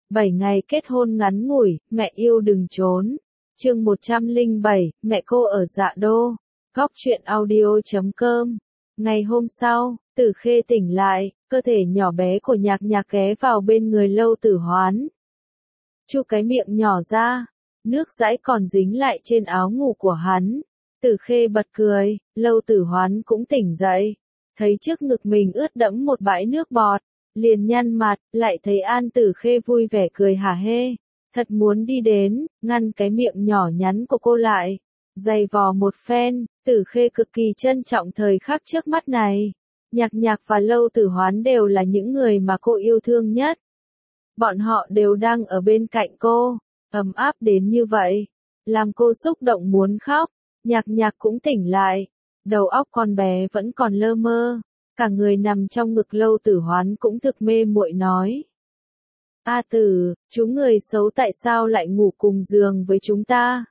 7 ngày kết hôn ngắn ngủi, mẹ yêu đừng trốn. Chương 107, mẹ cô ở Dạ Đô. Góc truyện audio.com. Ngày hôm sau, Tử Khê tỉnh lại, cơ thể nhỏ bé của Nhạc Nhạc ghé vào bên người Lâu Tử Hoán. Chu cái miệng nhỏ ra, nước dãi còn dính lại trên áo ngủ của hắn. Tử Khê bật cười, Lâu Tử Hoán cũng tỉnh dậy, thấy trước ngực mình ướt đẫm một bãi nước bọt, liền nhăn mặt, lại thấy An Tử Khê vui vẻ cười hả hê, thật muốn đi đến, ngăn cái miệng nhỏ nhắn của cô lại, giày vò một phen. Tử Khê cực kỳ trân trọng thời khắc trước mắt này. Nhạc Nhạc và Lâu Tử Hoán đều là những người mà cô yêu thương nhất. Bọn họ đều đang ở bên cạnh cô, ấm áp đến như vậy, làm cô xúc động muốn khóc. Nhạc Nhạc cũng tỉnh lại, đầu óc con bé vẫn còn lơ mơ, cả người nằm trong ngực Lâu Tử Hoán cũng thực mê muội nói. A Tử, chú người xấu tại sao lại ngủ cùng giường với chúng ta?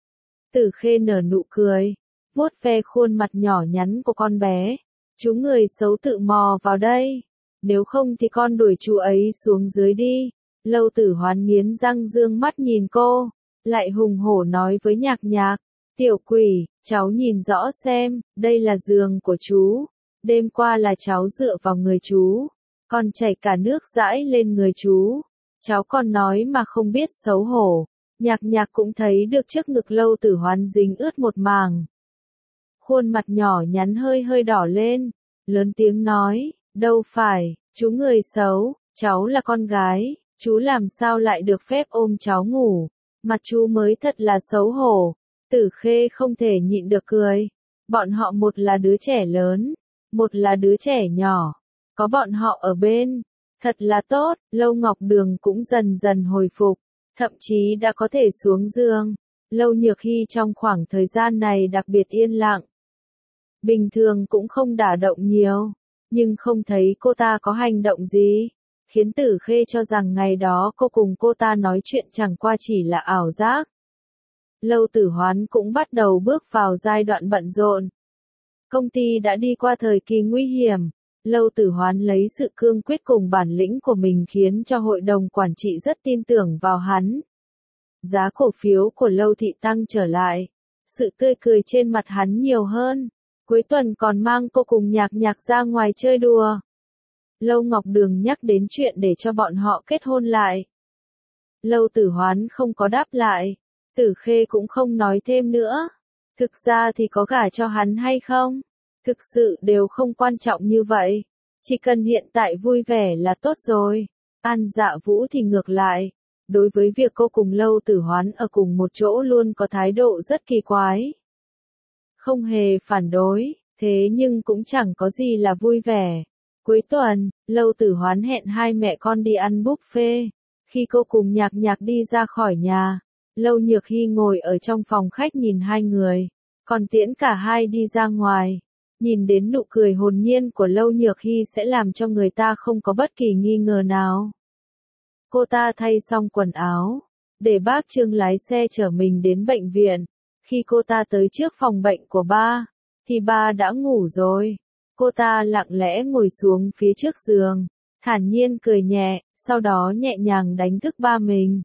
Tử Khê nở nụ cười, vuốt ve khuôn mặt nhỏ nhắn của con bé. Chú người xấu tự mò vào đây, nếu không thì con đuổi chú ấy xuống dưới đi. Lâu Tử Hoán nghiến răng dương mắt nhìn cô, lại hùng hổ nói với Nhạc Nhạc. Tiểu quỷ, cháu nhìn rõ xem, đây là giường của chú. Đêm qua là cháu dựa vào người chú, còn chảy cả nước dãi lên người chú. Cháu còn nói mà không biết xấu hổ. Nhạc Nhạc cũng thấy được trước ngực Lâu Tử Hoán dính ướt một mảng. Khuôn mặt nhỏ nhắn hơi hơi đỏ lên, lớn tiếng nói, đâu phải, chú người xấu, cháu là con gái, chú làm sao lại được phép ôm cháu ngủ, mặt chú mới thật là xấu hổ. Tử Khê không thể nhịn được cười, bọn họ một là đứa trẻ lớn, một là đứa trẻ nhỏ, có bọn họ ở bên, thật là tốt. Lâu Ngọc Đường cũng dần dần hồi phục, thậm chí đã có thể xuống giường. Lâu Nhược Hy trong khoảng thời gian này đặc biệt yên lặng. Bình thường cũng không đả động nhiều, nhưng không thấy cô ta có hành động gì, khiến Tử Khê cho rằng ngày đó cô cùng cô ta nói chuyện chẳng qua chỉ là ảo giác. Lâu Tử Hoán cũng bắt đầu bước vào giai đoạn bận rộn. Công ty đã đi qua thời kỳ nguy hiểm, Lâu Tử Hoán lấy sự cương quyết cùng bản lĩnh của mình khiến cho hội đồng quản trị rất tin tưởng vào hắn. Giá cổ phiếu của Lâu thị tăng trở lại, sự tươi cười trên mặt hắn nhiều hơn. Cuối tuần còn mang cô cùng Nhạc Nhạc ra ngoài chơi đùa. Lâu Ngọc Đường nhắc đến chuyện để cho bọn họ kết hôn lại. Lâu Tử Hoán không có đáp lại, Tử Khê cũng không nói thêm nữa. Thực ra thì có gả cho hắn hay không, thực sự đều không quan trọng như vậy. Chỉ cần hiện tại vui vẻ là tốt rồi. An Dạ Vũ thì ngược lại, đối với việc cô cùng Lâu Tử Hoán ở cùng một chỗ luôn có thái độ rất kỳ quái. Không hề phản đối, thế nhưng cũng chẳng có gì là vui vẻ. Cuối tuần, Lâu Tử Hoán hẹn hai mẹ con đi ăn buffet. Khi cô cùng Nhạc Nhạc đi ra khỏi nhà, Lâu Nhược Hy ngồi ở trong phòng khách nhìn hai người, còn tiễn cả hai đi ra ngoài. Nhìn đến nụ cười hồn nhiên của Lâu Nhược Hy sẽ làm cho người ta không có bất kỳ nghi ngờ nào. Cô ta thay xong quần áo, để bác Trương lái xe chở mình đến bệnh viện. Khi cô ta tới trước phòng bệnh của ba, thì ba đã ngủ rồi. Cô ta lặng lẽ ngồi xuống phía trước giường, thản nhiên cười nhẹ, sau đó nhẹ nhàng đánh thức ba mình.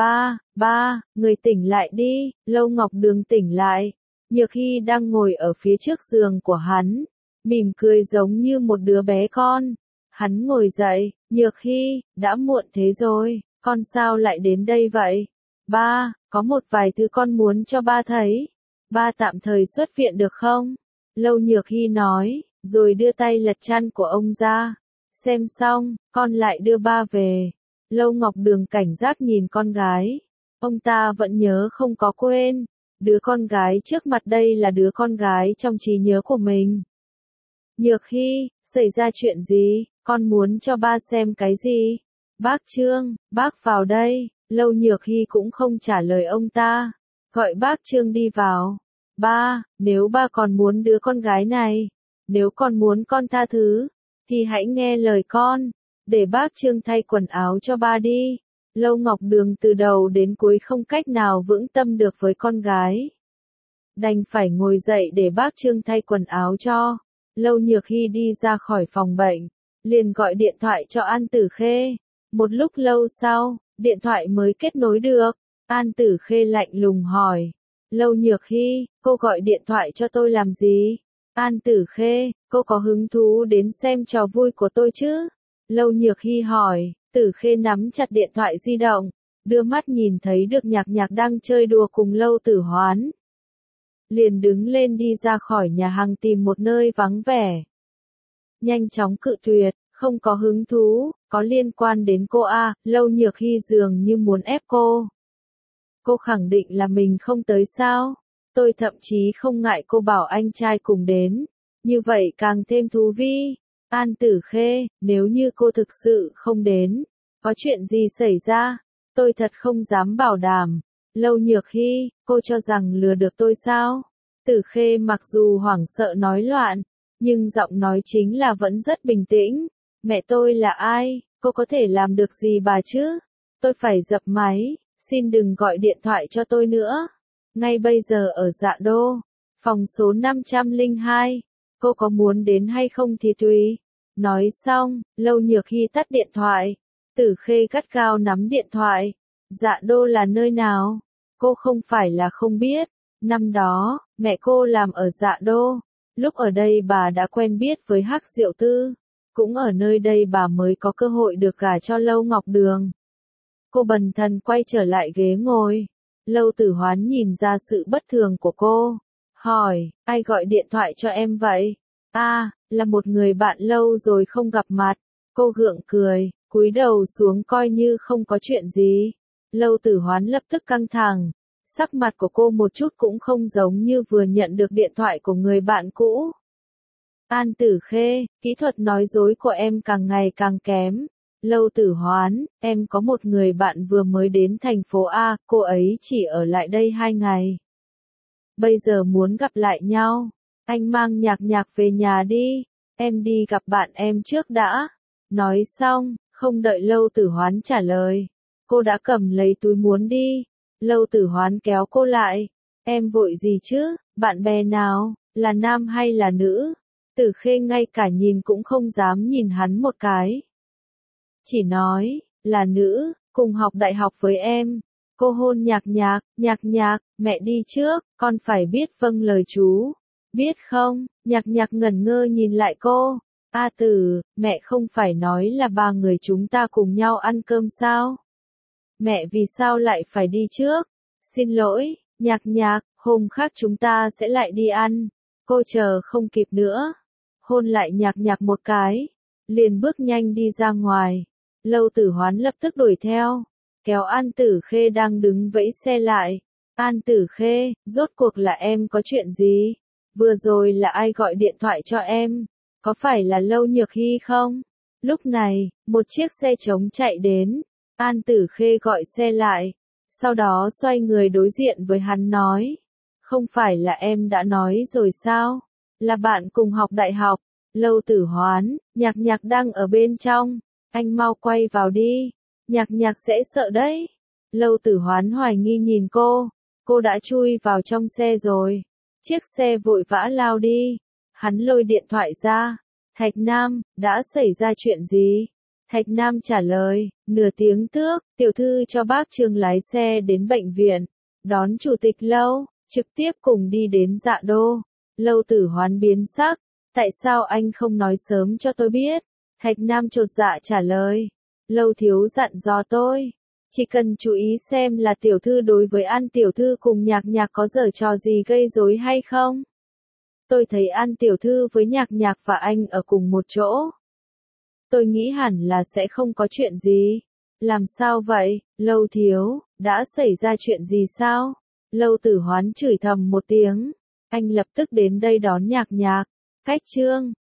Ba, người tỉnh lại đi. Lâu Ngọc Đường tỉnh lại. Nhược Hy đang ngồi ở phía trước giường của hắn, mỉm cười giống như một đứa bé con. Hắn ngồi dậy, Nhược Hy, đã muộn thế rồi, con sao lại đến đây vậy? Ba, có một vài thứ con muốn cho ba thấy. Ba tạm thời xuất viện được không? Lâu Nhược Hy nói, rồi đưa tay lật chăn của ông ra. Xem xong, con lại đưa ba về. Lâu Ngọc Đường cảnh giác nhìn con gái. Ông ta vẫn nhớ không có quên. Đứa con gái trước mặt đây là đứa con gái trong trí nhớ của mình. Nhược Hy, xảy ra chuyện gì? Con muốn cho ba xem cái gì? Bác Trương, bác vào đây. Lâu Nhược Hy cũng không trả lời ông ta, gọi bác Trương đi vào. Ba, nếu ba còn muốn đứa con gái này, nếu con muốn con tha thứ, thì hãy nghe lời con, để bác Trương thay quần áo cho ba đi. Lâu Ngọc Đường từ đầu đến cuối không cách nào vững tâm được với con gái. Đành phải ngồi dậy để bác Trương thay quần áo cho. Lâu Nhược Hy đi ra khỏi phòng bệnh, liền gọi điện thoại cho An Tử Khê. Một lúc lâu sau, Điện thoại mới kết nối được. An Tử Khê lạnh lùng hỏi. Lâu Nhược Hy, cô gọi điện thoại cho tôi làm gì? An Tử Khê, cô có hứng thú đến xem trò vui của tôi chứ? Lâu Nhược Hy hỏi. Tử Khê nắm chặt điện thoại di động, đưa mắt nhìn thấy được Nhạc Nhạc đang chơi đùa cùng Lâu Tử Hoán. Liền đứng lên đi ra khỏi nhà hàng tìm một nơi vắng vẻ. Nhanh chóng cự tuyệt, không có hứng thú, có liên quan đến cô à, Lâu Nhược Hy dường như muốn ép cô. Cô khẳng định là mình không tới sao? Tôi thậm chí không ngại cô bảo anh trai cùng đến, như vậy càng thêm thú vị. An Tử Khê, nếu như cô thực sự không đến, có chuyện gì xảy ra? Tôi thật không dám bảo đảm. Lâu Nhược Hy, cô cho rằng lừa được tôi sao? Tử Khê mặc dù hoảng sợ nói loạn, nhưng giọng nói chính là vẫn rất bình tĩnh. Mẹ tôi là ai? Cô có thể làm được gì bà chứ? Tôi phải dập máy, xin đừng gọi điện thoại cho tôi nữa. Ngay bây giờ ở Dạ Đô, phòng số 502, cô có muốn đến hay không thì tùy. Nói xong, Lâu Nhược Hy tắt điện thoại. Tử Khê gắt gao nắm điện thoại. Dạ Đô là nơi nào? Cô không phải là không biết. Năm đó, mẹ cô làm ở Dạ Đô. Lúc ở đây bà đã quen biết với Hắc Diệu Tư. Cũng ở nơi đây bà mới có cơ hội được gả cho Lâu Ngọc Đường. Cô bần thần quay trở lại ghế ngồi. Lâu Tử Hoán nhìn ra sự bất thường của cô. Hỏi, ai gọi điện thoại cho em vậy? Là một người bạn lâu rồi không gặp mặt. Cô gượng cười, cúi đầu xuống coi như không có chuyện gì. Lâu Tử Hoán lập tức căng thẳng. Sắc mặt của cô một chút cũng không giống như vừa nhận được điện thoại của người bạn cũ. An Tử Khê, kỹ thuật nói dối của em càng ngày càng kém. Lâu Tử Hoán, em có một người bạn vừa mới đến thành phố A, cô ấy chỉ ở lại đây 2 ngày. Bây giờ muốn gặp lại nhau, anh mang Nhạc Nhạc về nhà đi, em đi gặp bạn em trước đã. Nói xong, không đợi Lâu Tử Hoán trả lời, cô đã cầm lấy túi muốn đi. Lâu Tử Hoán kéo cô lại, em vội gì chứ, bạn bè nào, là nam hay là nữ? Tử Khê ngay cả nhìn cũng không dám nhìn hắn một cái. Chỉ nói, là nữ, cùng học đại học với em. Cô hôn Nhạc Nhạc, Nhạc Nhạc, mẹ đi trước, con phải biết vâng lời chú. Biết không? Nhạc Nhạc ngẩn ngơ nhìn lại cô. A Tử, mẹ không phải nói là 3 người chúng ta cùng nhau ăn cơm sao? Mẹ vì sao lại phải đi trước? Xin lỗi, Nhạc Nhạc, hôm khác chúng ta sẽ lại đi ăn. Cô chờ không kịp nữa. Hôn lại Nhạc Nhạc một cái, liền bước nhanh đi ra ngoài. Lâu Tử Hoán lập tức đuổi theo, kéo An Tử Khê đang đứng vẫy xe lại. An Tử Khê, rốt cuộc là em có chuyện gì? Vừa rồi là ai gọi điện thoại cho em? Có phải là Lâu Nhược Hy không? Lúc này, một chiếc xe trống chạy đến. An Tử Khê gọi xe lại, sau đó xoay người đối diện với hắn nói. Không phải là em đã nói rồi sao? Là bạn cùng học đại học. Lâu Tử Hoán, Nhạc Nhạc đang ở bên trong. Anh mau quay vào đi. Nhạc Nhạc sẽ sợ đấy. Lâu Tử Hoán hoài nghi nhìn cô. Cô đã chui vào trong xe rồi. Chiếc xe vội vã lao đi. Hắn lôi điện thoại ra. Thạch Nam, đã xảy ra chuyện gì? Thạch Nam trả lời, nửa tiếng trước, tiểu thư cho bác Trương lái xe đến bệnh viện. Đón chủ tịch Lâu, trực tiếp cùng đi đến Dạ Đô. Lâu Tử Hoán biến sắc. Tại sao anh không nói sớm cho tôi biết? Thạch Nam chột dạ trả lời. Lâu thiếu dặn dò tôi. Chỉ cần chú ý xem là tiểu thư đối với An tiểu thư cùng Nhạc Nhạc có giở trò gì gây rối hay không. Tôi thấy An tiểu thư với Nhạc Nhạc và anh ở cùng một chỗ. Tôi nghĩ hẳn là sẽ không có chuyện gì. Làm sao vậy, Lâu thiếu, đã xảy ra chuyện gì sao? Lâu Tử Hoán chửi thầm một tiếng. Anh lập tức đến đây đón Nhạc Nhạc. Cách Trương,